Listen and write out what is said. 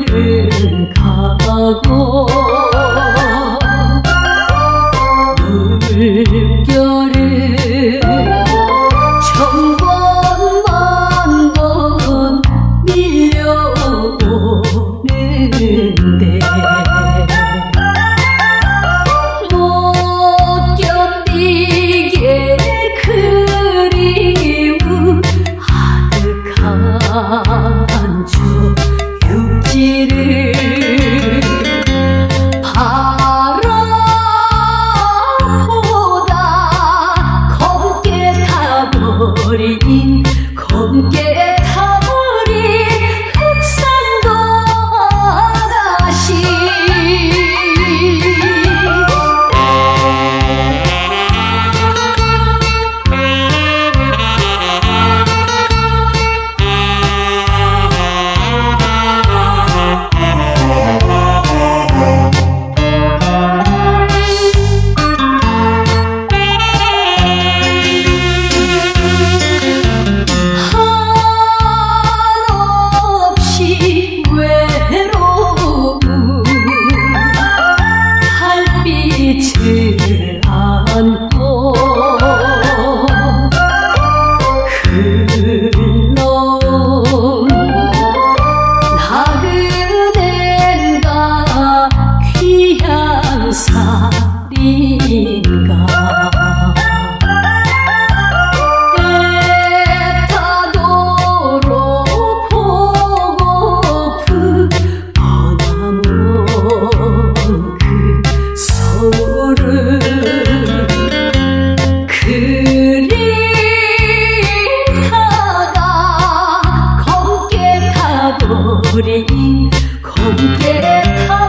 가고 물결을 천번 만번 밀려오는데 못 견디게 그리운 아득한 저 육지를 바라보다 검게 타버린 검게 타버린 흑산도 아가씨 빛을 안고 흘러온 나그네인가 귀한 살인가 애타도록 보고픈 머나먼 그 서울을 그리다가 검게 타버린 검게 타